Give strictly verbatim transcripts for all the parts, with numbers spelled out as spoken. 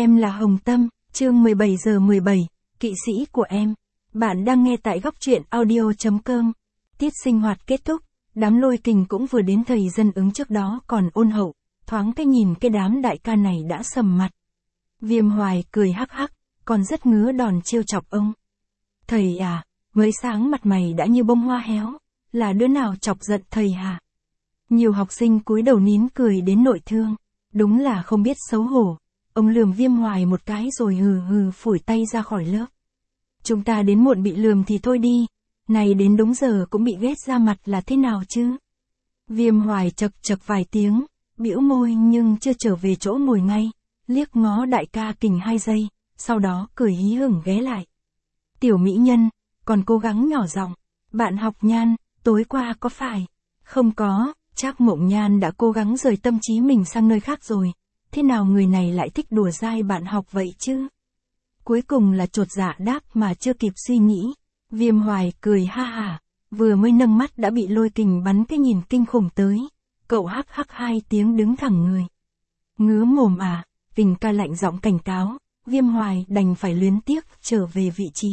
Em là Hồng Tâm, chương mười bảy giờ mười bảy, kỵ sĩ của em. Bạn đang nghe tại góc truyện audio chấm com. Tiết sinh hoạt kết thúc, đám Lôi Kình cũng vừa đến, thầy dân ứng trước đó còn ôn hậu, thoáng cái nhìn cái đám đại ca này đã sầm mặt. Viêm Hoài cười hắc hắc, còn rất ngứa đòn trêu chọc ông. Thầy à, mới sáng mặt mày đã như bông hoa héo, là đứa nào chọc giận thầy hả? Nhiều học sinh cúi đầu nín cười đến nội thương, đúng là không biết xấu hổ. Ông lườm Viêm Hoài một cái rồi hừ hừ phủi tay ra khỏi lớp. Chúng ta đến muộn bị lườm thì thôi đi, này đến đúng giờ cũng bị ghét ra mặt là thế nào chứ? Viêm Hoài chật chật vài tiếng, bĩu môi nhưng chưa trở về chỗ ngồi ngay, liếc ngó đại ca Kình hai giây, sau đó cười hí hửng ghé lại. Tiểu mỹ nhân, còn cố gắng nhỏ giọng, bạn học Nhan, tối qua có phải? Không có, chắc Mộng Nhan đã cố gắng rời tâm trí mình sang nơi khác rồi. Thế nào người này lại thích đùa dai bạn học vậy chứ? Cuối cùng là chột dạ đáp mà chưa kịp suy nghĩ. Viêm Hoài cười ha hả, vừa mới nâng mắt đã bị Lôi Kình bắn cái nhìn kinh khủng tới. Cậu hắc hắc hai tiếng đứng thẳng người. Ngứa mồm à, Kình ca lạnh giọng cảnh cáo, Viêm Hoài đành phải luyến tiếc trở về vị trí.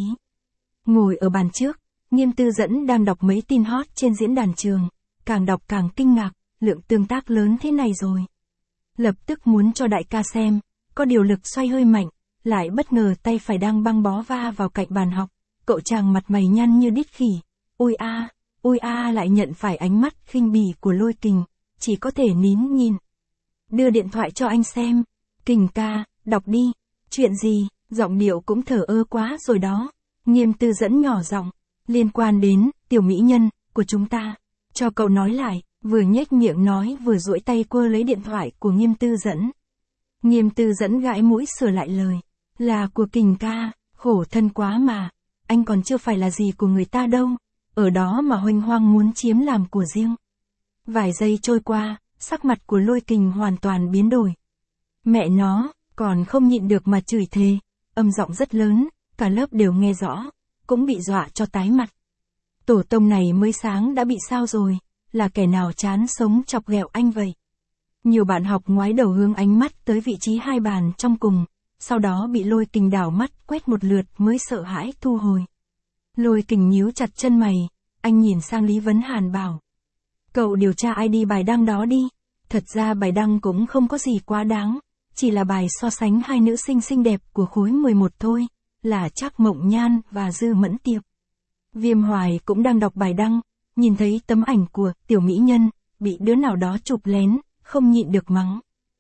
Ngồi ở bàn trước, Nghiêm Tư Dẫn đang đọc mấy tin hot trên diễn đàn trường, càng đọc càng kinh ngạc, lượng tương tác lớn thế này rồi. Lập tức muốn cho đại ca xem, có điều lực xoay hơi mạnh, lại bất ngờ tay phải đang băng bó va vào cạnh bàn học, cậu chàng mặt mày nhăn như đít khỉ, ôi a, ôi a lại nhận phải ánh mắt khinh bỉ của Lôi Kình, chỉ có thể nín nhìn. Đưa điện thoại cho anh xem, Kình ca, đọc đi, chuyện gì, giọng điệu cũng thở ơ quá rồi đó, Nghiêm Tư Dẫn nhỏ giọng, liên quan đến, tiểu mỹ nhân, của chúng ta, cho cậu nói lại. Vừa nhếch miệng nói vừa duỗi tay quơ lấy điện thoại của Nghiêm Tư Dẫn. Nghiêm Tư Dẫn gãi mũi sửa lại lời. Là của Kình ca, khổ thân quá mà. Anh còn chưa phải là gì của người ta đâu. Ở đó mà hoành hoang muốn chiếm làm của riêng. Vài giây trôi qua, sắc mặt của Lôi Kình hoàn toàn biến đổi. Mẹ nó, còn không nhịn được mà chửi thề. Âm giọng rất lớn, cả lớp đều nghe rõ. Cũng bị dọa cho tái mặt. Tổ tông này mới sáng đã bị sao rồi? Là kẻ nào chán sống chọc ghẹo anh vậy? Nhiều bạn học ngoái đầu hướng ánh mắt tới vị trí hai bàn trong cùng, sau đó bị Lôi Kình đảo mắt quét một lượt mới sợ hãi thu hồi. Lôi Kình nhíu chặt chân mày, anh nhìn sang Lý Vấn Hàn bảo. Cậu điều tra i đê bài đăng đó đi, thật ra bài đăng cũng không có gì quá đáng, chỉ là bài so sánh hai nữ sinh xinh đẹp của khối mười một thôi, là Trác Mộng Nhan và Dư Mẫn Tiệp. Viêm Hoài cũng đang đọc bài đăng. Nhìn thấy tấm ảnh của tiểu mỹ nhân, bị đứa nào đó chụp lén, không nhịn được mắng.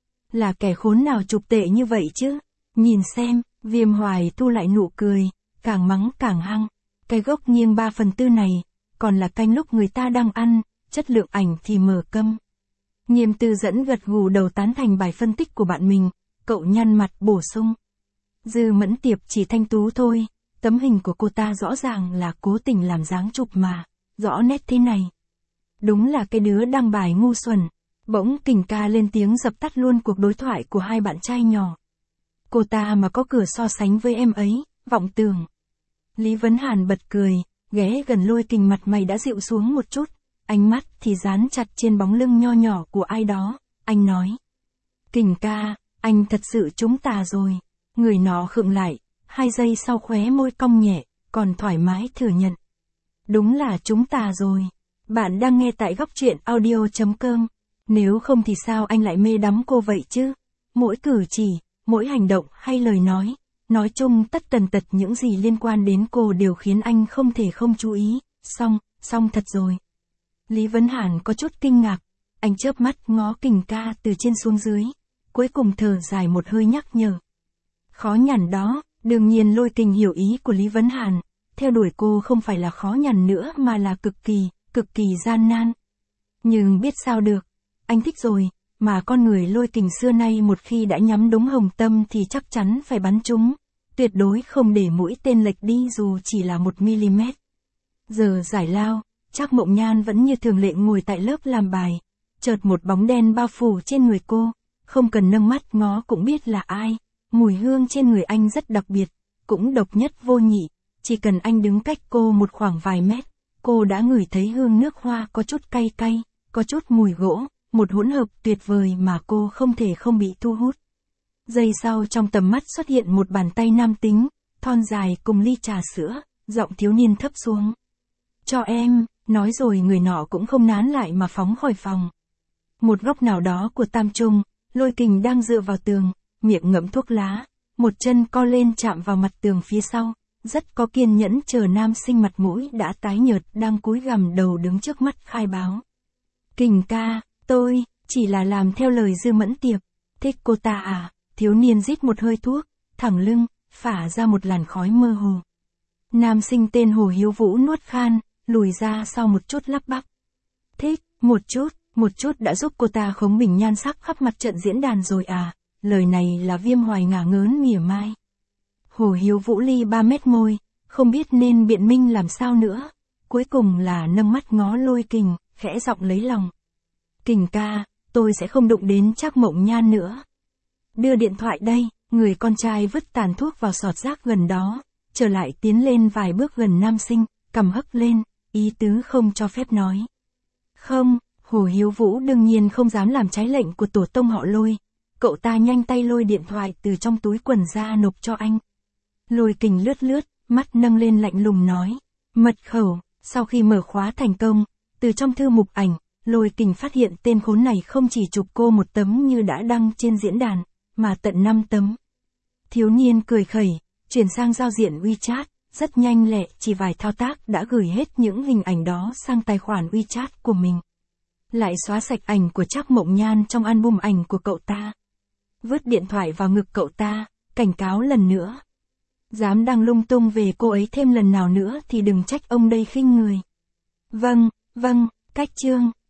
Là kẻ khốn nào chụp tệ như vậy chứ? Nhìn xem, Viêm Hoài thu lại nụ cười, càng mắng càng hăng. Cái gốc nghiêng ba phần tư này, còn là canh lúc người ta đang ăn, chất lượng ảnh thì mờ câm. Nghiêm Tư Dẫn gật gù đầu tán thành bài phân tích của bạn mình, cậu nhăn mặt bổ sung. Dư Mẫn Tiệp chỉ thanh tú thôi, tấm hình của cô ta rõ ràng là cố tình làm dáng chụp mà. Rõ nét thế này. Đúng là cái đứa đăng bài ngu xuẩn. Bỗng Kình ca lên tiếng dập tắt luôn cuộc đối thoại của hai bạn trai nhỏ. Cô ta mà có cửa so sánh với em ấy, vọng tưởng. Lý Vấn Hàn bật cười, ghé gần Lôi Kình, mặt mày đã dịu xuống một chút, ánh mắt thì dán chặt trên bóng lưng nho nhỏ của ai đó, anh nói. Kình ca, anh thật sự trúng tà rồi. Người nó khựng lại, hai giây sau khóe môi cong nhẹ, còn thoải mái thừa nhận. Đúng là chúng ta rồi. Bạn đang nghe tại góc truyện audio chấm com. Nếu không thì sao anh lại mê đắm cô vậy chứ? Mỗi cử chỉ, mỗi hành động hay lời nói, nói chung tất tần tật những gì liên quan đến cô đều khiến anh không thể không chú ý. Xong, xong thật rồi. Lý Vấn Hàn có chút kinh ngạc. Anh chớp mắt ngó Kình ca từ trên xuống dưới. Cuối cùng thở dài một hơi nhắc nhở. Khó nhằn đó, đương nhiên Lôi Kình hiểu ý của Lý Vấn Hàn. Theo đuổi cô không phải là khó nhằn nữa mà là cực kỳ, cực kỳ gian nan. Nhưng biết sao được, anh thích rồi, mà con người Lôi Kình xưa nay một khi đã nhắm đúng Hồng Tâm thì chắc chắn phải bắn trúng, tuyệt đối không để mũi tên lệch đi dù chỉ là một mm. Giờ giải lao, Trác Mộng Nhan vẫn như thường lệ ngồi tại lớp làm bài, chợt một bóng đen bao phủ trên người cô, không cần nâng mắt ngó cũng biết là ai, mùi hương trên người anh rất đặc biệt, cũng độc nhất vô nhị. Chỉ cần anh đứng cách cô một khoảng vài mét, cô đã ngửi thấy hương nước hoa có chút cay cay, có chút mùi gỗ, một hỗn hợp tuyệt vời mà cô không thể không bị thu hút. Giây sau trong tầm mắt xuất hiện một bàn tay nam tính, thon dài cùng ly trà sữa, giọng thiếu niên thấp xuống. Cho em, nói rồi người nọ cũng không nán lại mà phóng khỏi phòng. Một góc nào đó của tam trung, Lôi Kình đang dựa vào tường, miệng ngậm thuốc lá, một chân co lên chạm vào mặt tường phía sau, rất có kiên nhẫn chờ nam sinh mặt mũi đã tái nhợt đang cúi gằm đầu đứng trước mắt khai báo. Kình ca, tôi, chỉ là làm theo lời Dư Mẫn Tiệp, thích cô ta à, thiếu niên rít một hơi thuốc, thẳng lưng, phả ra một làn khói mơ hồ. Nam sinh tên Hồ Hiếu Vũ nuốt khan, lùi ra sau một chút lắp bắp. Thích, một chút, một chút đã giúp cô ta khống bình nhan sắc khắp mặt trận diễn đàn rồi à, lời này là Viêm Hoài ngả ngớn mỉa mai. Hồ Hiếu Vũ ly ba mét môi, không biết nên biện minh làm sao nữa, cuối cùng là nâng mắt ngó Lôi Kình, khẽ giọng lấy lòng. Kình ca, tôi sẽ không đụng đến Trác Mộng Nhan nữa. Đưa điện thoại đây, người con trai vứt tàn thuốc vào sọt rác gần đó, trở lại tiến lên vài bước gần nam sinh, cầm hất lên, ý tứ không cho phép nói. Không, Hồ Hiếu Vũ đương nhiên không dám làm trái lệnh của tổ tông họ Lôi, cậu ta nhanh tay lôi điện thoại từ trong túi quần ra nộp cho anh. Lôi Kình lướt lướt, mắt nâng lên lạnh lùng nói, mật khẩu, sau khi mở khóa thành công, từ trong thư mục ảnh, Lôi Kình phát hiện tên khốn này không chỉ chụp cô một tấm như đã đăng trên diễn đàn, mà tận năm tấm. Thiếu niên cười khẩy, chuyển sang giao diện WeChat, rất nhanh lẹ, chỉ vài thao tác đã gửi hết những hình ảnh đó sang tài khoản WeChat của mình. Lại xóa sạch ảnh của Trác Mộng Nhan trong album ảnh của cậu ta. Vứt điện thoại vào ngực cậu ta, cảnh cáo lần nữa. Dám đăng lung tung về cô ấy thêm lần nào nữa thì đừng trách ông đây khinh người. Vâng, vâng, cách chương.